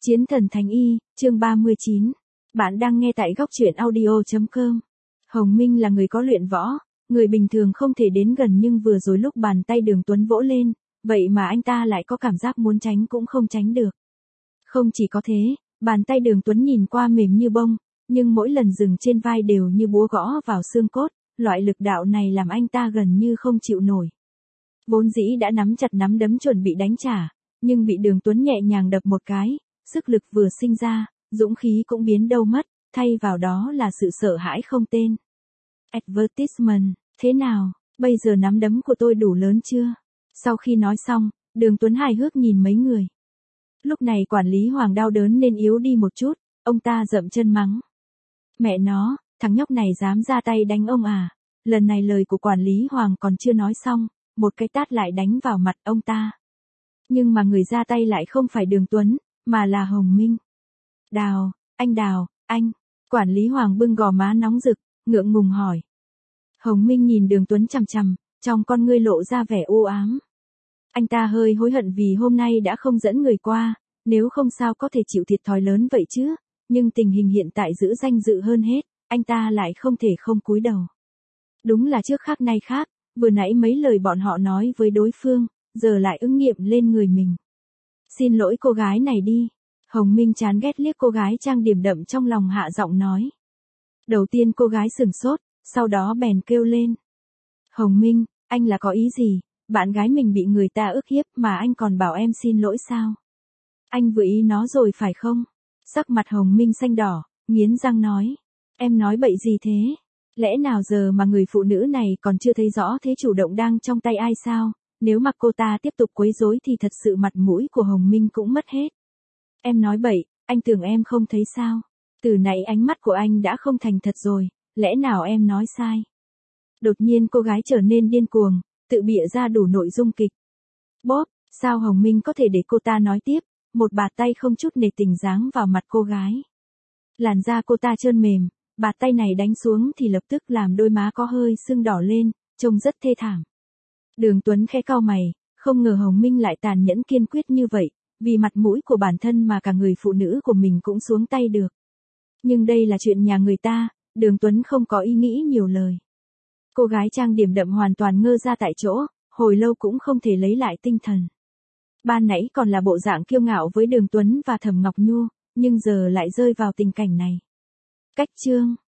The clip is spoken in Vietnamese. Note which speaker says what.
Speaker 1: Chiến thần Thánh Y, chương 39. Bạn đang nghe tại góc truyện audio.com. Hồng Minh là người có luyện võ, người bình thường không thể đến gần, nhưng vừa rồi lúc bàn tay Đường Tuấn vỗ lên, vậy mà anh ta lại có cảm giác muốn tránh cũng không tránh được. Không chỉ có thế, bàn tay Đường Tuấn nhìn qua mềm như bông, nhưng mỗi lần dừng trên vai đều như búa gõ vào xương cốt, loại lực đạo này làm anh ta gần như không chịu nổi. Vốn dĩ đã nắm chặt nắm đấm chuẩn bị đánh trả, nhưng bị Đường Tuấn nhẹ nhàng đập một cái, sức lực vừa sinh ra, dũng khí cũng biến đâu mất, thay vào đó là sự sợ hãi không tên. Advertisement, thế nào, bây giờ nắm đấm của tôi đủ lớn chưa? Sau khi nói xong, Đường Tuấn hài hước nhìn mấy người. Lúc này quản lý Hoàng đau đớn nên yếu đi một chút, ông ta dậm chân mắng. Mẹ nó, thằng nhóc này dám ra tay đánh ông à? Lần này lời của quản lý Hoàng còn chưa nói xong, một cái tát lại đánh vào mặt ông ta. Nhưng mà người ra tay lại không phải Đường Tuấn, mà là Hồng Minh. Đào, anh. Quản lý Hoàng bưng gò má nóng rực, ngượng ngùng hỏi. Hồng Minh nhìn Đường Tuấn chằm chằm, trong con ngươi lộ ra vẻ u ám. Anh ta hơi hối hận vì hôm nay đã không dẫn người qua, nếu không sao có thể chịu thiệt thòi lớn vậy chứ, nhưng tình hình hiện tại giữ danh dự hơn hết, anh ta lại không thể không cúi đầu. Đúng là trước khác nay khác, vừa nãy mấy lời bọn họ nói với đối phương, giờ lại ứng nghiệm lên người mình. Xin lỗi cô gái này đi. Hồng Minh chán ghét liếc cô gái trang điểm đậm trong lòng, hạ giọng nói. Đầu tiên cô gái sửng sốt, sau đó bèn kêu lên. Hồng Minh, anh là có ý gì? Bạn gái mình bị người ta ức hiếp mà anh còn bảo em xin lỗi sao? Anh vừa ý nó rồi phải không? Sắc mặt Hồng Minh xanh đỏ, nghiến răng nói. Em nói bậy gì thế? Lẽ nào giờ mà người phụ nữ này còn chưa thấy rõ thế chủ động đang trong tay ai sao? Nếu mà cô ta tiếp tục quấy rối thì thật sự mặt mũi của Hồng Minh cũng mất hết. Em nói bậy, anh tưởng em không thấy sao? Từ nãy ánh mắt của anh đã không thành thật rồi, lẽ nào em nói sai? Đột nhiên cô gái trở nên điên cuồng, tự bịa ra đủ nội dung kịch. Bóp, sao Hồng Minh có thể để cô ta nói tiếp, một bạt tay không chút nề tình giáng vào mặt cô gái. Làn da cô ta trơn mềm, bạt tay này đánh xuống thì lập tức làm đôi má có hơi sưng đỏ lên, trông rất thê thảm. Đường Tuấn khẽ cau mày, không ngờ Hồng Minh lại tàn nhẫn kiên quyết như vậy, vì mặt mũi của bản thân mà cả người phụ nữ của mình cũng xuống tay được. Nhưng đây là chuyện nhà người ta, Đường Tuấn không có ý nghĩ nhiều lời. Cô gái trang điểm đậm hoàn toàn ngơ ra tại chỗ, hồi lâu cũng không thể lấy lại tinh thần. Ban nãy còn là bộ dạng kiêu ngạo với Đường Tuấn và Thẩm Ngọc Nhu, nhưng giờ lại rơi vào tình cảnh này. Cách chương